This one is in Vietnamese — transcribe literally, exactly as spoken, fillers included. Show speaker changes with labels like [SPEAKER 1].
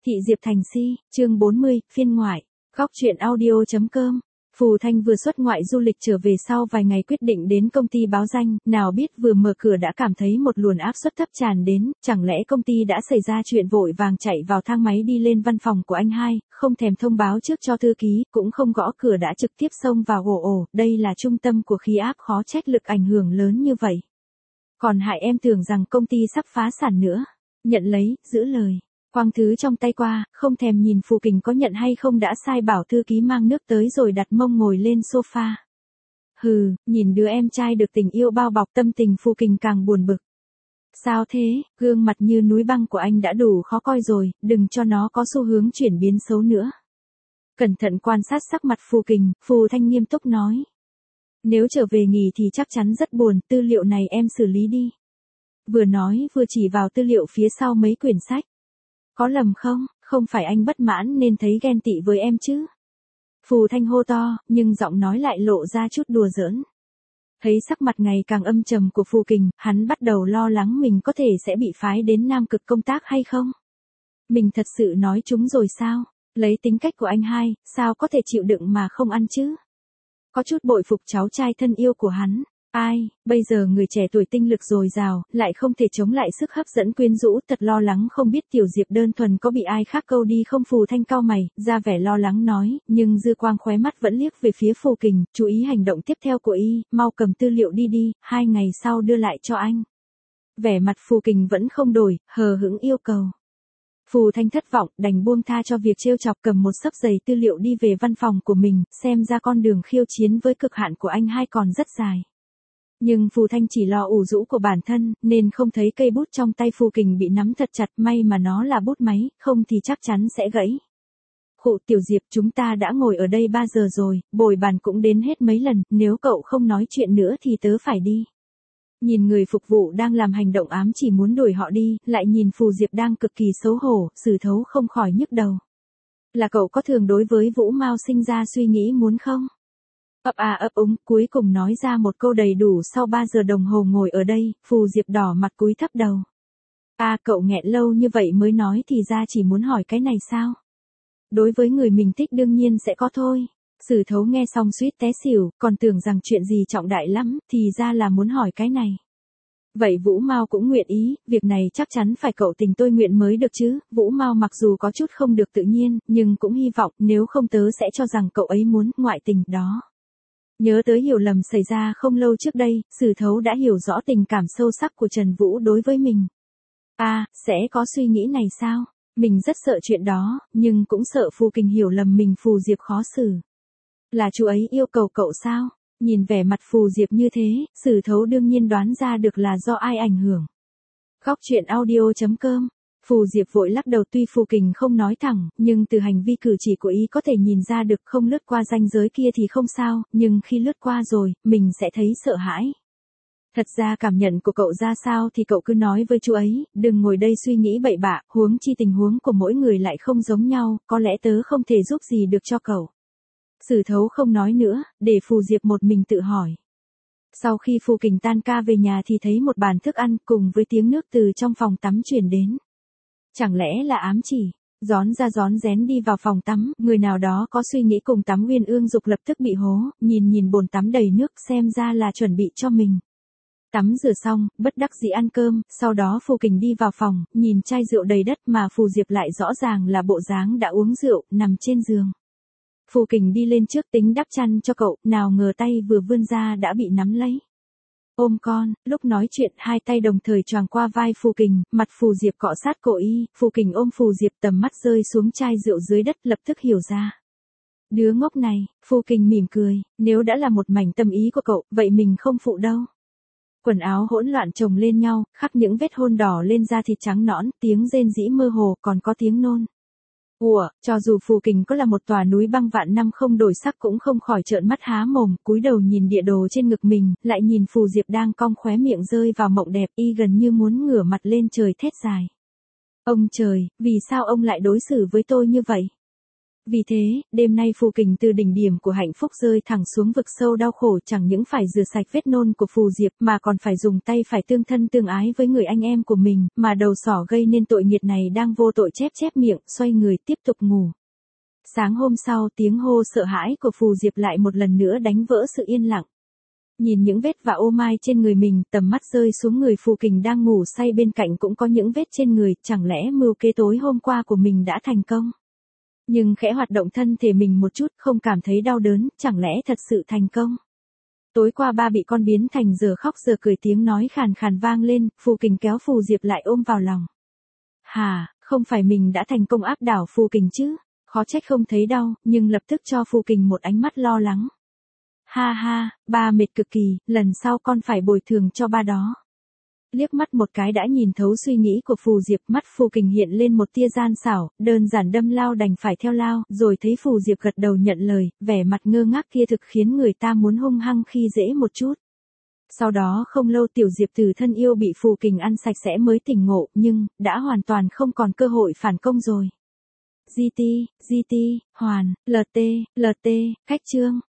[SPEAKER 1] Thị Diệp Thành Si, chương bốn mươi, phiên ngoại, góc truyện audio.com. Phù Thanh vừa xuất ngoại du lịch trở về sau vài ngày quyết định đến công ty báo danh, nào biết vừa mở cửa đã cảm thấy một luồng áp suất thấp tràn đến, chẳng lẽ công ty đã xảy ra chuyện, vội vàng chạy vào thang máy đi lên văn phòng của anh hai, không thèm thông báo trước cho thư ký, cũng không gõ cửa đã trực tiếp xông vào. Ồ ồ, đây là trung tâm của khí áp, khó trách lực ảnh hưởng lớn như vậy. Còn hại em tưởng rằng công ty sắp phá sản nữa. Nhận lấy, giữ lời. Quăng thứ trong tay qua, không thèm nhìn Phù Kình có nhận hay không đã sai bảo thư ký mang nước tới rồi đặt mông ngồi lên sofa. Hừ, nhìn đứa em trai được tình yêu bao bọc, tâm tình Phù Kình càng buồn bực. Sao thế, gương mặt như núi băng của anh đã đủ khó coi rồi, đừng cho nó có xu hướng chuyển biến xấu nữa. Cẩn thận quan sát sắc mặt Phù Kình, Phù Thanh nghiêm túc nói. Nếu trở về nghỉ thì chắc chắn rất buồn, tư liệu này em xử lý đi. Vừa nói vừa chỉ vào tư liệu phía sau mấy quyển sách. Có lầm không, không phải anh bất mãn nên thấy ghen tị với em chứ? Phù Thanh hô to, nhưng giọng nói lại lộ ra chút đùa giỡn. Thấy sắc mặt ngày càng âm trầm của Phù Kình, hắn bắt đầu lo lắng mình có thể sẽ bị phái đến Nam Cực công tác hay không? Mình thật sự nói chúng rồi sao? Lấy tính cách của anh hai, sao có thể chịu đựng mà không ăn chứ? Có chút bội phục cháu trai thân yêu của hắn. Ai, bây giờ người trẻ tuổi tinh lực dồi dào, lại không thể chống lại sức hấp dẫn quyến rũ, thật lo lắng không biết Tiểu Diệp đơn thuần có bị ai khác câu đi không. Phù Thanh cau mày, ra vẻ lo lắng nói, nhưng dư quang khóe mắt vẫn liếc về phía Phù Kình, chú ý hành động tiếp theo của y, mau cầm tư liệu đi đi, hai ngày sau đưa lại cho anh. Vẻ mặt Phù Kình vẫn không đổi, hờ hững yêu cầu. Phù Thanh thất vọng, đành buông tha cho việc trêu chọc, cầm một xấp giấy tư liệu đi về văn phòng của mình, xem ra con đường khiêu chiến với cực hạn của anh hai còn rất dài. Nhưng Phù Thanh chỉ lo ủ rũ của bản thân, nên không thấy cây bút trong tay Phù Kình bị nắm thật chặt, may mà nó là bút máy, không thì chắc chắn sẽ gãy. Khụ, Tiểu Diệp, chúng ta đã ngồi ở đây ba giờ rồi, bồi bàn cũng đến hết mấy lần, nếu cậu không nói chuyện nữa thì tớ phải đi. Nhìn người phục vụ đang làm hành động ám chỉ muốn đuổi họ đi, lại nhìn Phù Diệp đang cực kỳ xấu hổ, Sử Thấu không khỏi nhức đầu. Là cậu có thường đối với Vũ Mao sinh ra suy nghĩ muốn không? Ấp à ấp úng, cuối cùng nói ra một câu đầy đủ. Sau ba giờ đồng hồ ngồi ở đây, Phù Diệp đỏ mặt cúi thấp đầu. À, cậu nghẹn lâu như vậy mới nói, thì ra chỉ muốn hỏi cái này sao? Đối với người mình thích đương nhiên sẽ có thôi. Sử Thấu nghe xong suýt té xỉu, còn tưởng rằng chuyện gì trọng đại lắm, thì ra là muốn hỏi cái này. Vậy Vũ Mao cũng nguyện ý, việc này chắc chắn phải cậu tình tôi nguyện mới được chứ. Vũ Mao mặc dù có chút không được tự nhiên, nhưng cũng hy vọng, nếu không tớ sẽ cho rằng cậu ấy muốn ngoại tình đó. Nhớ tới hiểu lầm xảy ra không lâu trước đây, Sử Thấu đã hiểu rõ tình cảm sâu sắc của Trần Vũ đối với mình. À, sẽ có suy nghĩ này sao? Mình rất sợ chuyện đó, nhưng cũng sợ Phù Kình hiểu lầm mình. Phù Diệp khó xử. Là chú ấy yêu cầu cậu sao? Nhìn vẻ mặt Phù Diệp như thế, Sử Thấu đương nhiên đoán ra được là do ai ảnh hưởng. Góc truyện audio.com. Phù Diệp vội lắc đầu, tuy Phù Kình không nói thẳng, nhưng từ hành vi cử chỉ của ý có thể nhìn ra được, không lướt qua ranh giới kia thì không sao, nhưng khi lướt qua rồi, mình sẽ thấy sợ hãi. Thật ra cảm nhận của cậu ra sao thì cậu cứ nói với chú ấy, đừng ngồi đây suy nghĩ bậy bạ, huống chi tình huống của mỗi người lại không giống nhau, có lẽ tớ không thể giúp gì được cho cậu. Sử Thấu không nói nữa, để Phù Diệp một mình tự hỏi. Sau khi Phù Kình tan ca về nhà thì thấy một bàn thức ăn cùng với tiếng nước từ trong phòng tắm truyền đến. Chẳng lẽ là ám chỉ? Rón ra rón rén đi vào phòng tắm, người nào đó có suy nghĩ cùng tắm Uyên Ương Dục lập tức bị hố, nhìn nhìn bồn tắm đầy nước, xem ra là chuẩn bị cho mình. Tắm rửa xong, bất đắc dĩ ăn cơm, sau đó Phù Kình đi vào phòng, nhìn chai rượu đầy đất mà Phù Diệp lại rõ ràng là bộ dáng đã uống rượu, nằm trên giường. Phù Kình đi lên trước tính đắp chăn cho cậu, nào ngờ tay vừa vươn ra đã bị nắm lấy. Ôm con, lúc nói chuyện hai tay đồng thời choàng qua vai Phù Kình, mặt Phù Diệp cọ sát cổ y, Phù Kình ôm Phù Diệp, tầm mắt rơi xuống chai rượu dưới đất, lập tức hiểu ra. Đứa ngốc này, Phù Kình mỉm cười, nếu đã là một mảnh tâm ý của cậu, vậy mình không phụ đâu. Quần áo hỗn loạn chồng lên nhau, khắc những vết hôn đỏ lên da thịt trắng nõn, tiếng rên rỉ mơ hồ, còn có tiếng nôn. Ủa, cho dù Phù Kình có là một tòa núi băng vạn năm không đổi sắc cũng không khỏi trợn mắt há mồm, cúi đầu nhìn địa đồ trên ngực mình, lại nhìn Phù Diệp đang cong khóe miệng rơi vào mộng đẹp, y gần như muốn ngửa mặt lên trời thét dài. Ông trời, vì sao ông lại đối xử với tôi như vậy? Vì thế, đêm nay Phù Kình từ đỉnh điểm của hạnh phúc rơi thẳng xuống vực sâu đau khổ, chẳng những phải rửa sạch vết nôn của Phù Diệp mà còn phải dùng tay phải tương thân tương ái với người anh em của mình, mà đầu sỏ gây nên tội nghiệt này đang vô tội chép chép miệng, xoay người tiếp tục ngủ. Sáng hôm sau, tiếng hô sợ hãi của Phù Diệp lại một lần nữa đánh vỡ sự yên lặng. Nhìn những vết và ô mai trên người mình, tầm mắt rơi xuống người Phù Kình đang ngủ say bên cạnh cũng có những vết trên người, chẳng lẽ mưu kế tối hôm qua của mình đã thành công? Nhưng khẽ hoạt động thân thể mình một chút, không cảm thấy đau đớn, chẳng lẽ thật sự thành công? Tối qua ba bị con biến thành giờ khóc giờ cười, tiếng nói khàn khàn vang lên, Phù Kình kéo Phù Diệp lại ôm vào lòng. Hà, không phải mình đã thành công áp đảo Phù Kình chứ? Khó trách không thấy đau, nhưng lập tức cho Phù Kình một ánh mắt lo lắng. Ha ha, ba mệt cực kỳ, lần sau con phải bồi thường cho ba đó. Liếc mắt một cái đã nhìn thấu suy nghĩ của Phù Diệp, mắt Phù Kình hiện lên một tia gian xảo, đơn giản đâm lao đành phải theo lao, rồi thấy Phù Diệp gật đầu nhận lời, vẻ mặt ngơ ngác kia thực khiến người ta muốn hung hăng khi dễ một chút. Sau đó không lâu Tiểu Diệp Tử thân yêu bị Phù Kình ăn sạch sẽ mới tỉnh ngộ, nhưng, đã hoàn toàn không còn cơ hội phản công rồi. giê tê, giê tê, hoàn, lờ tê, lờ tê, khách chương.